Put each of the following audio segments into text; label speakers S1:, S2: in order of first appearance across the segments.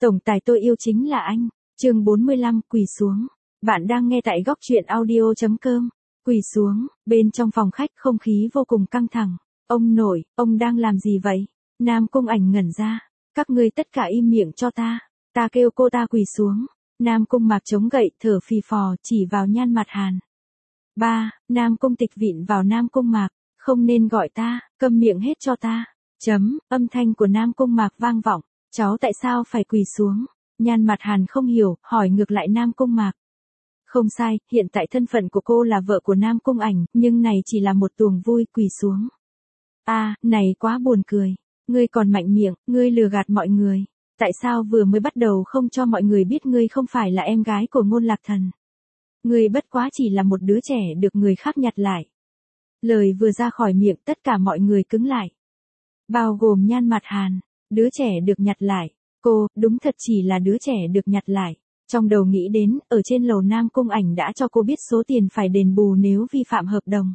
S1: Tổng tài tôi yêu chính là anh. Chương 45, quỳ xuống. Bạn đang nghe tại góc truyện audio.com. Quỳ xuống, bên trong phòng khách không khí vô cùng căng thẳng. Ông nội, ông đang làm gì vậy? Nam Cung Ảnh ngẩn ra. Các ngươi tất cả im miệng cho ta. Ta kêu cô ta quỳ xuống. Nam Cung Mạc chống gậy thở phì phò chỉ vào Nhan Mặt Hàn. Nam Cung Tịch vịn vào Nam Cung Mạc. Không nên gọi ta, câm miệng hết cho ta. Âm thanh của Nam Cung Mạc vang vọng. Cháu tại sao phải quỳ xuống? Nhan Mặt Hàn không hiểu, hỏi ngược lại Nam Cung Mạc. Không sai, hiện tại thân phận của cô là vợ của Nam Cung Ảnh, nhưng này chỉ là một tuồng vui, quỳ xuống. Này quá buồn cười. Ngươi còn mạnh miệng, ngươi lừa gạt mọi người. Tại sao vừa mới bắt đầu không cho mọi người biết ngươi không phải là em gái của Ngôn Lạc Thần? Ngươi bất quá chỉ là một đứa trẻ được người khác nhặt lại. Lời vừa ra khỏi miệng tất cả mọi người cứng lại. Bao gồm Nhan Mặt Hàn. Đứa trẻ được nhặt lại. Cô, đúng thật chỉ là đứa trẻ được nhặt lại. Trong đầu nghĩ đến, ở trên lầu Nam Cung Ảnh đã cho cô biết số tiền phải đền bù nếu vi phạm hợp đồng.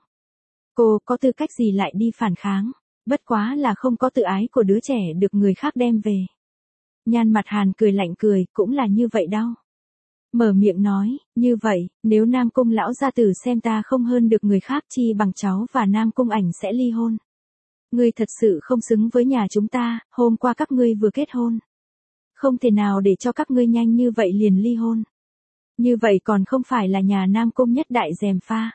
S1: Cô có tư cách gì lại đi phản kháng? Bất quá là không có tự ái của đứa trẻ được người khác đem về. Nhan Mặt Hàn cười lạnh cười, cũng là như vậy đâu. Mở miệng nói, như vậy, nếu Nam Cung lão gia tử xem ta không hơn được người khác chi bằng cháu và Nam Cung Ảnh sẽ ly hôn. Ngươi thật sự không xứng với nhà chúng ta, hôm qua các ngươi vừa kết hôn. Không thể nào để cho các ngươi nhanh như vậy liền ly hôn. Như vậy còn không phải là nhà Nam Cung nhất đại gièm pha.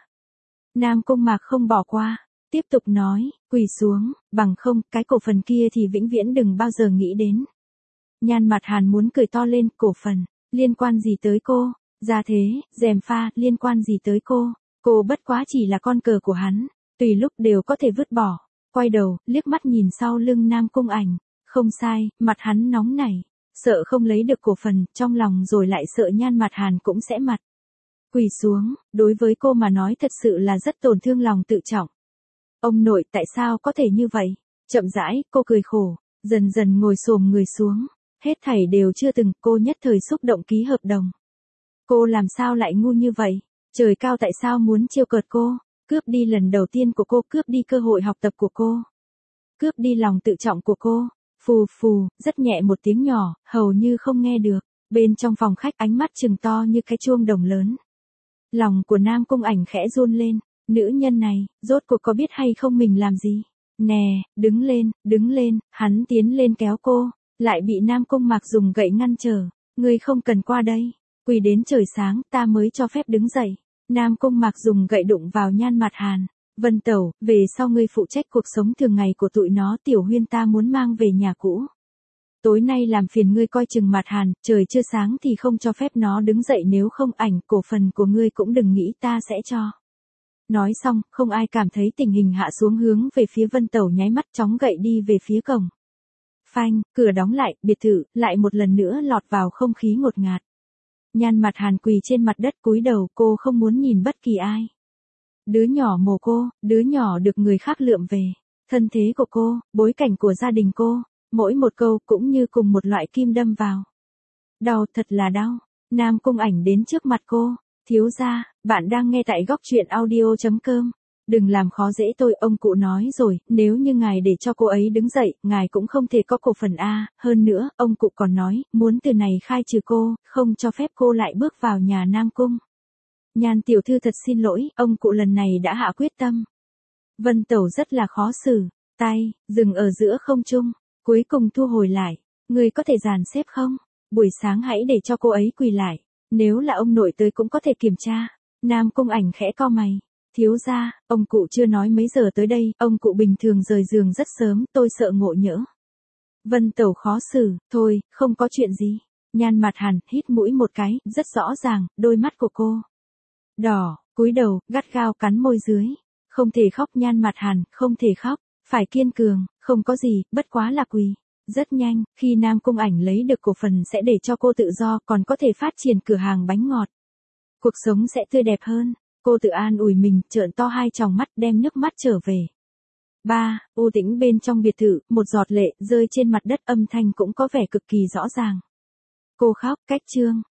S1: Nam Cung Mạc không bỏ qua, tiếp tục nói, quỳ xuống, bằng không, cái cổ phần kia thì vĩnh viễn đừng bao giờ nghĩ đến. Nhan Mặt Hàn muốn cười to lên, cổ phần, liên quan gì tới cô? Ra thế, gièm pha, liên quan gì tới cô? Cô bất quá chỉ là con cờ của hắn, tùy lúc đều có thể vứt bỏ. Quay đầu, liếc mắt nhìn sau lưng Nam Cung Ảnh. Không sai, mặt hắn nóng nảy. Sợ không lấy được cổ phần, trong lòng rồi lại sợ Nhan Mặt Hàn cũng sẽ mặt. Quỳ xuống, đối với cô mà nói thật sự là rất tổn thương lòng tự trọng. Ông nội tại sao có thể như vậy? Chậm rãi, cô cười khổ, dần dần ngồi xổm người xuống. Hết thảy đều chưa từng, cô nhất thời xúc động ký hợp đồng. Cô làm sao lại ngu như vậy? Trời cao tại sao muốn trêu cợt cô? Cướp đi lần đầu tiên của cô, cướp đi cơ hội học tập của cô. Cướp đi lòng tự trọng của cô. Phù phù, rất nhẹ một tiếng nhỏ, hầu như không nghe được. Bên trong phòng khách ánh mắt trừng to như cái chuông đồng lớn. Lòng của Nam Cung Ảnh khẽ run lên. Nữ nhân này, rốt cuộc có biết hay không mình làm gì? Nè, đứng lên, hắn tiến lên kéo cô. Lại bị Nam Cung Mạc dùng gậy ngăn trở. Ngươi không cần qua đây. Quỳ đến trời sáng, ta mới cho phép đứng dậy. Nam Cung Mạc dùng gậy đụng vào Nhan Mặt Hàn. Vân Tẩu, về sau ngươi phụ trách cuộc sống thường ngày của tụi nó, Tiểu Huyên ta muốn mang về nhà cũ. Tối nay làm phiền ngươi coi chừng Mặt Hàn, trời chưa sáng thì không cho phép nó đứng dậy, nếu không ảnh cổ phần của ngươi cũng đừng nghĩ ta sẽ cho. Nói xong, không ai cảm thấy tình hình hạ xuống, hướng về phía Vân Tẩu nháy mắt, chóng gậy đi về phía cổng. Phanh, cửa đóng lại, biệt thự lại một lần nữa lọt vào không khí ngột ngạt. Nhan Mặt Hàn quỳ trên mặt đất cúi đầu, cô không muốn nhìn bất kỳ ai. Đứa nhỏ mồ cô, đứa nhỏ được người khác lượm về. Thân thế của cô, bối cảnh của gia đình cô, mỗi một câu cũng như cùng một loại kim đâm vào. Đau, thật là đau. Nam Cung Ảnh đến trước mặt cô. Thiếu gia, bạn đang nghe tại góc truyện audio.com. Đừng làm khó dễ tôi, ông cụ nói rồi, nếu như ngài để cho cô ấy đứng dậy, ngài cũng không thể có cổ phần A, hơn nữa, ông cụ còn nói, muốn từ này khai trừ cô, không cho phép cô lại bước vào nhà Nam Cung. Nhan tiểu thư thật xin lỗi, ông cụ lần này đã hạ quyết tâm. Vân Tẩu rất là khó xử, tay, dừng ở giữa không trung, cuối cùng thu hồi lại. Người có thể dàn xếp không? Buổi sáng hãy để cho cô ấy quỳ lại, nếu là ông nội tới cũng có thể kiểm tra. Nam Cung Ảnh khẽ cau mày. Thiếu gia, ông cụ chưa nói mấy giờ tới đây, ông cụ bình thường rời giường rất sớm, tôi sợ ngộ nhỡ. Vân Tẩu khó xử, thôi, không có chuyện gì. Nhan Mặt Hàn hít mũi một cái, rất rõ ràng, đôi mắt của cô đỏ, cúi đầu, gắt gao cắn môi dưới. Không thể khóc Nhan Mặt Hàn, không thể khóc, phải kiên cường, không có gì, bất quá là quỳ. Rất nhanh, khi Nam Cung Ảnh lấy được cổ phần sẽ để cho cô tự do, còn có thể phát triển cửa hàng bánh ngọt. Cuộc sống sẽ tươi đẹp hơn. Cô tự an ủi mình, trợn to hai tròng mắt, đem nước mắt trở về. U tĩnh bên trong biệt thự, một giọt lệ rơi trên mặt đất, âm thanh cũng có vẻ cực kỳ rõ ràng. Cô khóc, cách chương.